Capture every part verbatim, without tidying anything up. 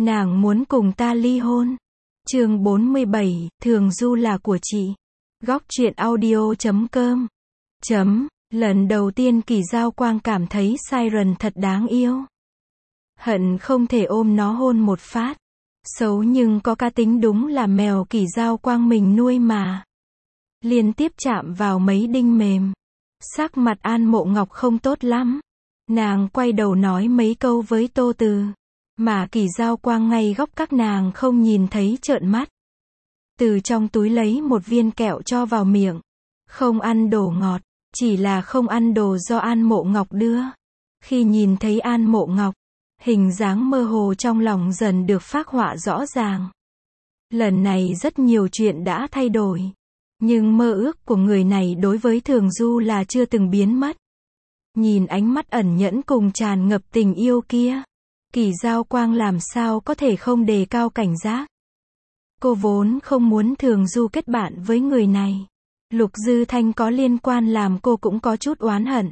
Nàng muốn cùng ta ly hôn. Chương bốn mươi bảy, Thường Du là của chị. Góc truyện audio chấm com. Chấm, lần đầu tiên Kỳ Giao Quang cảm thấy Siren thật đáng yêu. Hận không thể ôm nó hôn một phát. Xấu nhưng có cá tính đúng là mèo Kỳ Giao Quang mình nuôi mà. Liên tiếp chạm vào mấy đinh mềm. Sắc mặt An Mộ Ngọc không tốt lắm. Nàng quay đầu nói mấy câu với Tô Từ. Mà Kỳ Giao Quang ngay góc các nàng không nhìn thấy trợn mắt. Từ trong túi lấy một viên kẹo cho vào miệng. Không ăn đồ ngọt, chỉ là không ăn đồ do An Mộ Ngọc đưa. Khi nhìn thấy An Mộ Ngọc, hình dáng mơ hồ trong lòng dần được phác họa rõ ràng. Lần này rất nhiều chuyện đã thay đổi. Nhưng mơ ước của người này đối với Thường Du là chưa từng biến mất. Nhìn ánh mắt ẩn nhẫn cùng tràn ngập tình yêu kia, Kỳ Giao Quang làm sao có thể không đề cao cảnh giác. Cô vốn không muốn Thường Du kết bạn với người này. Lục Dư Thanh có liên quan làm cô cũng có chút oán hận.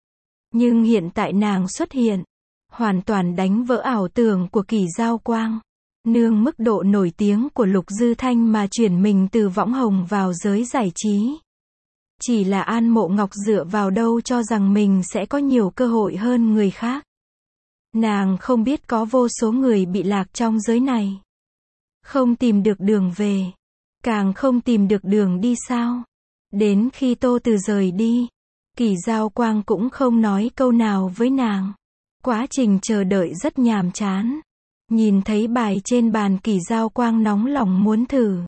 Nhưng hiện tại nàng xuất hiện, hoàn toàn đánh vỡ ảo tưởng của Kỳ Giao Quang. Nương mức độ nổi tiếng của Lục Dư Thanh mà chuyển mình từ võng hồng vào giới giải trí. Chỉ là An Mộ Ngọc dựa vào đâu cho rằng mình sẽ có nhiều cơ hội hơn người khác. Nàng không biết có vô số người bị lạc trong giới này. Không tìm được đường về. Càng không tìm được đường đi sao. Đến khi Tô Từ rời đi, Kỳ Giao Quang cũng không nói câu nào với nàng. Quá trình chờ đợi rất nhàm chán. Nhìn thấy bài trên bàn Kỳ Giao Quang nóng lòng muốn thử.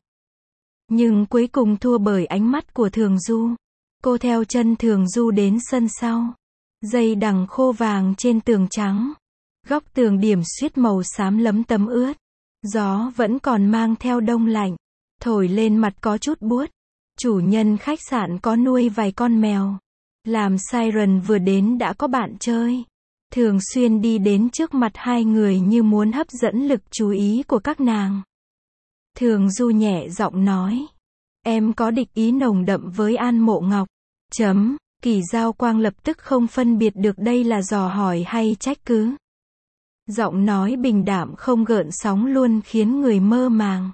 Nhưng cuối cùng thua bởi ánh mắt của Thường Du. Cô theo chân Thường Du đến sân sau. Dây đằng khô vàng trên tường trắng. Góc tường điểm xuyết màu xám lấm tấm ướt. Gió vẫn còn mang theo đông lạnh. Thổi lên mặt có chút buốt. Chủ nhân khách sạn có nuôi vài con mèo. Làm Siren vừa đến đã có bạn chơi. Thường xuyên đi đến trước mặt hai người như muốn hấp dẫn lực chú ý của các nàng. Thường Du nhẹ giọng nói. Em có địch ý nồng đậm với An Mộ Ngọc. Chấm, Kỳ Giao Quang lập tức không phân biệt được đây là dò hỏi hay trách cứ. Giọng nói bình đạm không gợn sóng luôn khiến người mơ màng.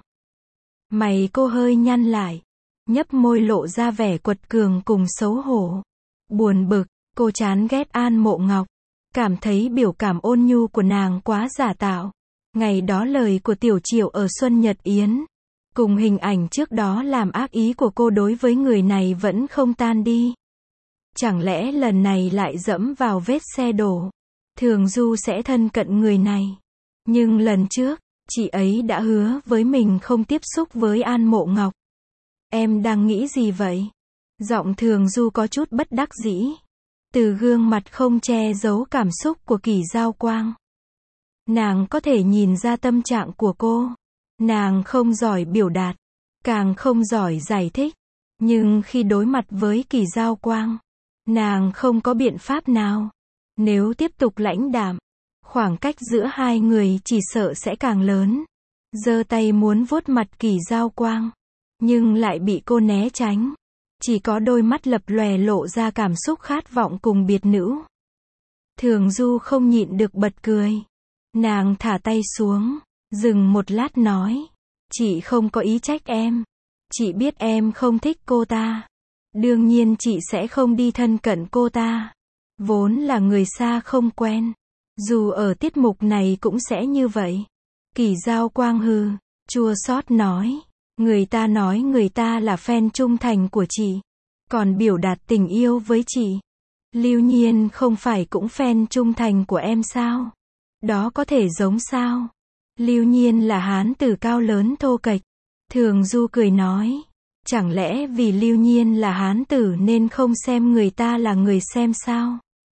Mày cô hơi nhăn lại. Nhấp môi lộ ra vẻ quật cường cùng xấu hổ. Buồn bực, cô chán ghét An Mộ Ngọc. Cảm thấy biểu cảm ôn nhu của nàng quá giả tạo. Ngày đó lời của Tiểu Triệu ở Xuân Nhật Yến. Cùng hình ảnh trước đó làm ác ý của cô đối với người này vẫn không tan đi. Chẳng lẽ lần này lại dẫm vào vết xe đổ. Thường Du sẽ thân cận người này. Nhưng lần trước, chị ấy đã hứa với mình không tiếp xúc với An Mộ Ngọc. Em đang nghĩ gì vậy? Giọng Thường Du có chút bất đắc dĩ. Từ gương mặt không che giấu cảm xúc của Kỳ Giao Quang. Nàng có thể nhìn ra tâm trạng của cô. Nàng không giỏi biểu đạt. Càng không giỏi giải thích. Nhưng khi đối mặt với Kỳ Giao Quang, nàng không có biện pháp nào. Nếu tiếp tục lãnh đạm, khoảng cách giữa hai người chỉ sợ sẽ càng lớn. Giơ tay muốn vuốt mặt Kỳ Giao Quang. Nhưng lại bị cô né tránh. Chỉ có đôi mắt lập lòe lộ ra cảm xúc khát vọng cùng biệt nữ. Thường Du không nhịn được bật cười. Nàng thả tay xuống, dừng một lát nói. Chị không có ý trách em. Chị biết em không thích cô ta. Đương nhiên chị sẽ không đi thân cận cô ta. Vốn là người xa không quen. Dù ở tiết mục này cũng sẽ như vậy. Kỳ Giao Quang hừ, chua xót nói. Người ta nói người ta là fan trung thành của chị. Còn biểu đạt tình yêu với chị. Lưu Nhiên không phải cũng fan trung thành của em sao? Đó có thể giống sao? Lưu Nhiên là hán tử cao lớn thô kệch. Thường Du cười nói. Chẳng lẽ vì Lưu Nhiên là hán tử nên không xem người ta là người xem sao?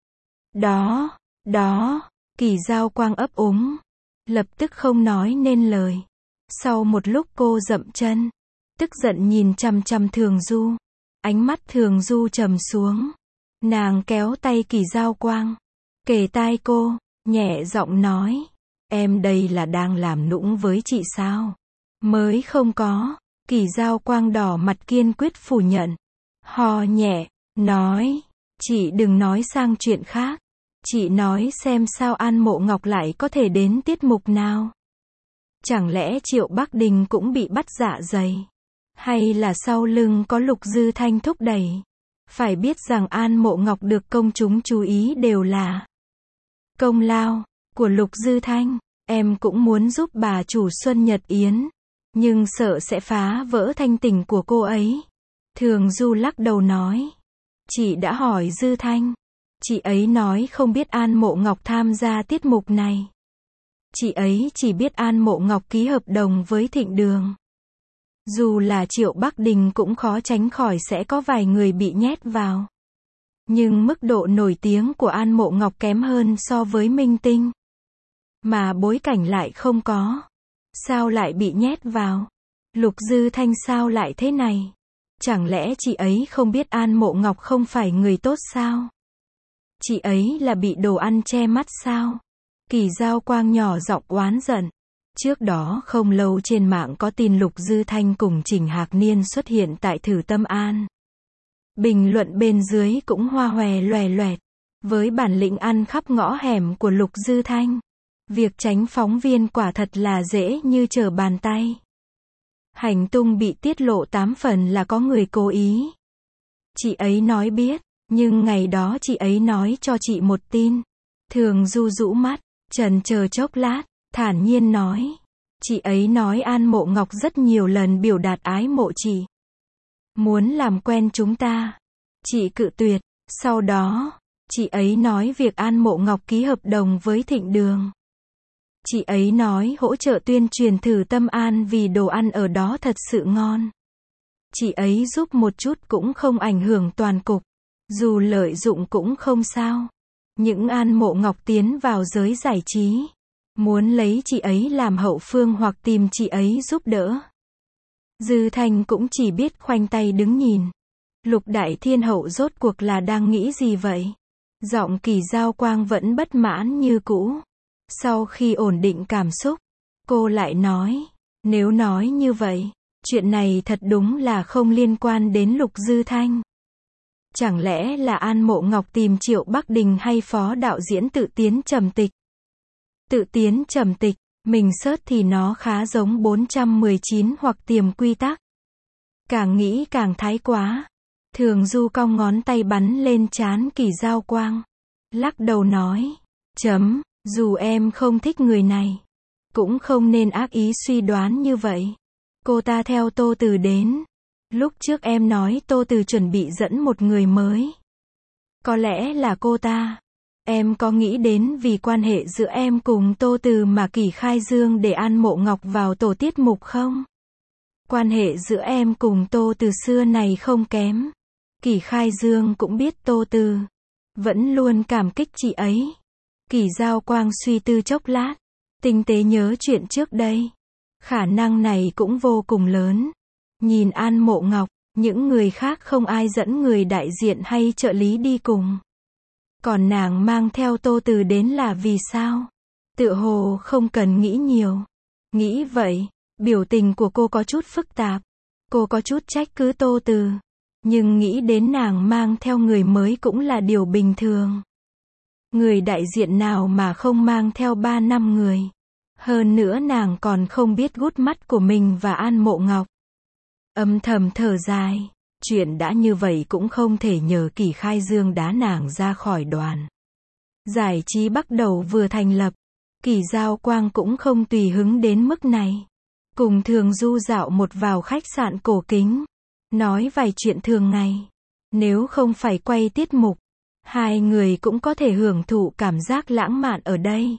Đó, đó, Kỳ Giao Quang ấp úng. Lập tức không nói nên lời. Sau một lúc cô dậm chân. Tức giận nhìn chằm chằm Thường Du. Ánh mắt Thường Du trầm xuống. Nàng kéo tay Kỳ Giao Quang. Kề tai cô, nhẹ giọng nói. Em đây là đang làm nũng với chị sao? Mới không có. Kỳ Giao Quang đỏ mặt kiên quyết phủ nhận. Hò nhẹ, nói. Chị đừng nói sang chuyện khác. Chị nói xem sao An Mộ Ngọc lại có thể đến tiết mục nào. Chẳng lẽ Triệu Bắc Đình cũng bị bắt dạ dày? Hay là sau lưng có Lục Dư Thanh thúc đẩy? Phải biết rằng An Mộ Ngọc được công chúng chú ý đều là công lao của Lục Dư Thanh. Em cũng muốn giúp bà chủ Xuân Nhật Yến, nhưng sợ sẽ phá vỡ thanh tình của cô ấy. Thường Du lắc đầu nói. Chị đã hỏi Dư Thanh. Chị ấy nói không biết An Mộ Ngọc tham gia tiết mục này. Chị ấy chỉ biết An Mộ Ngọc ký hợp đồng với Thịnh Đường. Dù là Triệu Bắc Đình cũng khó tránh khỏi sẽ có vài người bị nhét vào. Nhưng mức độ nổi tiếng của An Mộ Ngọc kém hơn so với minh tinh. Mà bối cảnh lại không có. Sao lại bị nhét vào? Lục Dư Thanh sao lại thế này? Chẳng lẽ chị ấy không biết An Mộ Ngọc không phải người tốt sao? Chị ấy là bị đồ ăn che mắt sao? Kỳ Giao Quang nhỏ giọng oán giận. Trước đó không lâu trên mạng có tin Lục Dư Thanh cùng Trình Hạc Niên xuất hiện tại Thử Tâm An. Bình luận bên dưới cũng hoa hòe loè loẹt. Với bản lĩnh ăn khắp ngõ hẻm của Lục Dư Thanh, việc tránh phóng viên quả thật là dễ như trở bàn tay. Hành tung bị tiết lộ tám phần là có người cố ý. Chị ấy nói biết, nhưng ngày đó chị ấy nói cho chị một tin. Thường Du rũ mắt, chần chờ chốc lát, thản nhiên nói. Chị ấy nói An Mộ Ngọc rất nhiều lần biểu đạt ái mộ chị. Muốn làm quen chúng ta. Chị cự tuyệt. Sau đó, chị ấy nói việc An Mộ Ngọc ký hợp đồng với Thịnh Đường. Chị ấy nói hỗ trợ tuyên truyền Thử Tâm An vì đồ ăn ở đó thật sự ngon. Chị ấy giúp một chút cũng không ảnh hưởng toàn cục. Dù lợi dụng cũng không sao. Những An Mộ Ngọc tiến vào giới giải trí. Muốn lấy chị ấy làm hậu phương hoặc tìm chị ấy giúp đỡ. Dư Thanh cũng chỉ biết khoanh tay đứng nhìn. Lục Đại Thiên Hậu rốt cuộc là đang nghĩ gì vậy? Giọng Kỳ Giao Quang vẫn bất mãn như cũ. Sau khi ổn định cảm xúc, cô lại nói. Nếu nói như vậy, chuyện này thật đúng là không liên quan đến Lục Dư Thanh. Chẳng lẽ là An Mộ Ngọc tìm Triệu Bắc Đình hay phó đạo diễn Tự Tiến Trầm Tịch? Tự Tiến Trầm Tịch, mình search thì nó khá giống bốn trăm mười chín hoặc Tiềm Quy Tắc. Càng nghĩ càng thái quá. Thường Du cong ngón tay bắn lên trán Kỳ Giao Quang. Lắc đầu nói. Chấm, dù em không thích người này, cũng không nên ác ý suy đoán như vậy. Cô ta theo Tô Từ đến. Lúc trước em nói Tô Từ chuẩn bị dẫn một người mới. Có lẽ là cô ta. Em có nghĩ đến vì quan hệ giữa em cùng Tô Từ mà Kỷ Khai Dương để An Mộ Ngọc vào tổ tiết mục không? Quan hệ giữa em cùng Tô Từ xưa này không kém. Kỷ Khai Dương cũng biết Tô Từ. Vẫn luôn cảm kích chị ấy. Kỳ Giao Quang suy tư chốc lát. Tinh tế nhớ chuyện trước đây. Khả năng này cũng vô cùng lớn. Nhìn An Mộ Ngọc, những người khác không ai dẫn người đại diện hay trợ lý đi cùng. Còn nàng mang theo Tô Từ đến là vì sao? Tựa hồ không cần nghĩ nhiều. Nghĩ vậy, biểu tình của cô có chút phức tạp. Cô có chút trách cứ Tô Từ. Nhưng nghĩ đến nàng mang theo người mới cũng là điều bình thường. Người đại diện nào mà không mang theo ba năm người. Hơn nữa nàng còn không biết gút mắt của mình và An Mộ Ngọc. Âm thầm thở dài. Chuyện đã như vậy cũng không thể nhờ Kỷ Khai Dương đá nàng ra khỏi đoàn. Giải trí bắt đầu vừa thành lập. Kỳ Giao Quang cũng không tùy hứng đến mức này. Cùng Thường Du dạo một vào khách sạn cổ kính. Nói vài chuyện thường ngày. Nếu không phải quay tiết mục, hai người cũng có thể hưởng thụ cảm giác lãng mạn ở đây.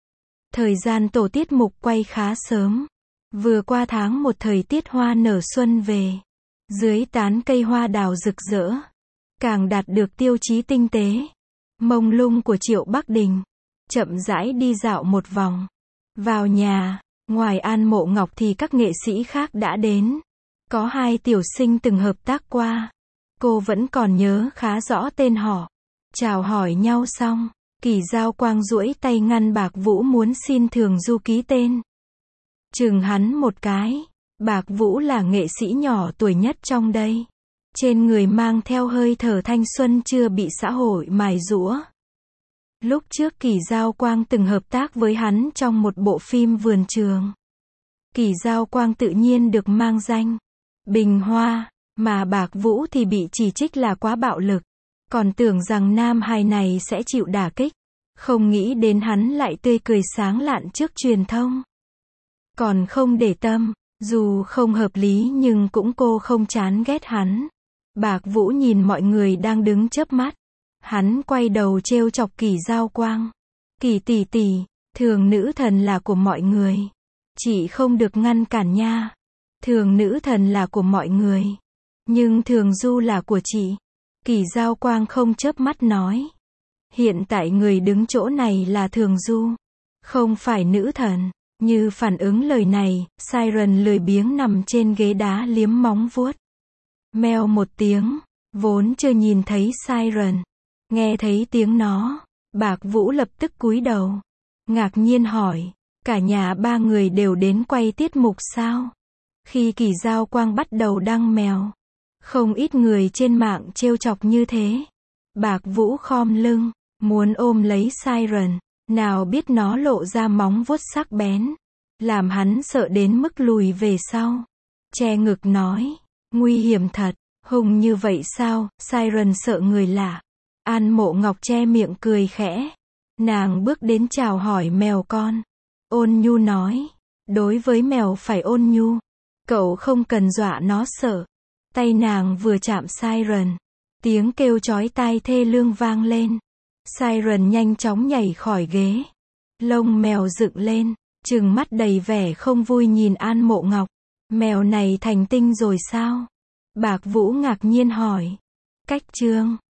Thời gian tổ tiết mục quay khá sớm. Vừa qua tháng một thời tiết hoa nở xuân về. Dưới tán cây hoa đào rực rỡ. Càng đạt được tiêu chí tinh tế. Mông lung của Triệu Bắc Đình. Chậm rãi đi dạo một vòng. Vào nhà, ngoài An Mộ Ngọc thì các nghệ sĩ khác đã đến. Có hai tiểu sinh từng hợp tác qua. Cô vẫn còn nhớ khá rõ tên họ. Chào hỏi nhau xong, Kỳ Giao Quang duỗi tay ngăn Bạc Vũ muốn xin Thường Du ký tên. Chừng hắn một cái. Bạc Vũ là nghệ sĩ nhỏ tuổi nhất trong đây. Trên người mang theo hơi thở thanh xuân chưa bị xã hội mài giũa. Lúc trước Kỳ Giao Quang từng hợp tác với hắn trong một bộ phim Vườn Trường. Kỳ Giao Quang tự nhiên được mang danh Bình Hoa, mà Bạc Vũ thì bị chỉ trích là quá bạo lực. Còn tưởng rằng nam hài này sẽ chịu đả kích. Không nghĩ đến hắn lại tươi cười sáng lạn trước truyền thông. Còn không để tâm, dù không hợp lý nhưng cũng cô không chán ghét hắn. Bạc Vũ nhìn mọi người đang đứng chớp mắt. Hắn quay đầu trêu chọc Kỳ Giao Quang. Kỳ tỷ tỷ, thường nữ thần là của mọi người. Chị không được ngăn cản nha. Thường nữ thần là của mọi người. Nhưng thường du là của chị. Kỳ Giao Quang không chớp mắt nói. Hiện tại người đứng chỗ này là thường du. Không phải nữ thần. Như phản ứng lời này, Siren lười biếng nằm trên ghế đá liếm móng vuốt. Meo một tiếng. Vốn chưa nhìn thấy Siren. Nghe thấy tiếng nó. Bạc Vũ lập tức cúi đầu. Ngạc nhiên hỏi. Cả nhà ba người đều đến quay tiết mục sao? Khi Kỳ Giao Quang bắt đầu đăng mèo. Không ít người trên mạng trêu chọc như thế. Bạc Vũ khom lưng. Muốn ôm lấy Siren. Nào biết nó lộ ra móng vuốt sắc bén. Làm hắn sợ đến mức lùi về sau. Che ngực nói. Nguy hiểm thật. Hùng như vậy sao? Siren sợ người lạ. An Mộ Ngọc che miệng cười khẽ. Nàng bước đến chào hỏi mèo con. Ôn nhu nói. Đối với mèo phải ôn nhu. Cậu không cần dọa nó sợ. Tay nàng vừa chạm Siren. Tiếng kêu chói tai thê lương vang lên. Siren nhanh chóng nhảy khỏi ghế. Lông mèo dựng lên. Trừng mắt đầy vẻ không vui nhìn An Mộ Ngọc. Mèo này thành tinh rồi sao? Bạc Vũ ngạc nhiên hỏi. Cách chương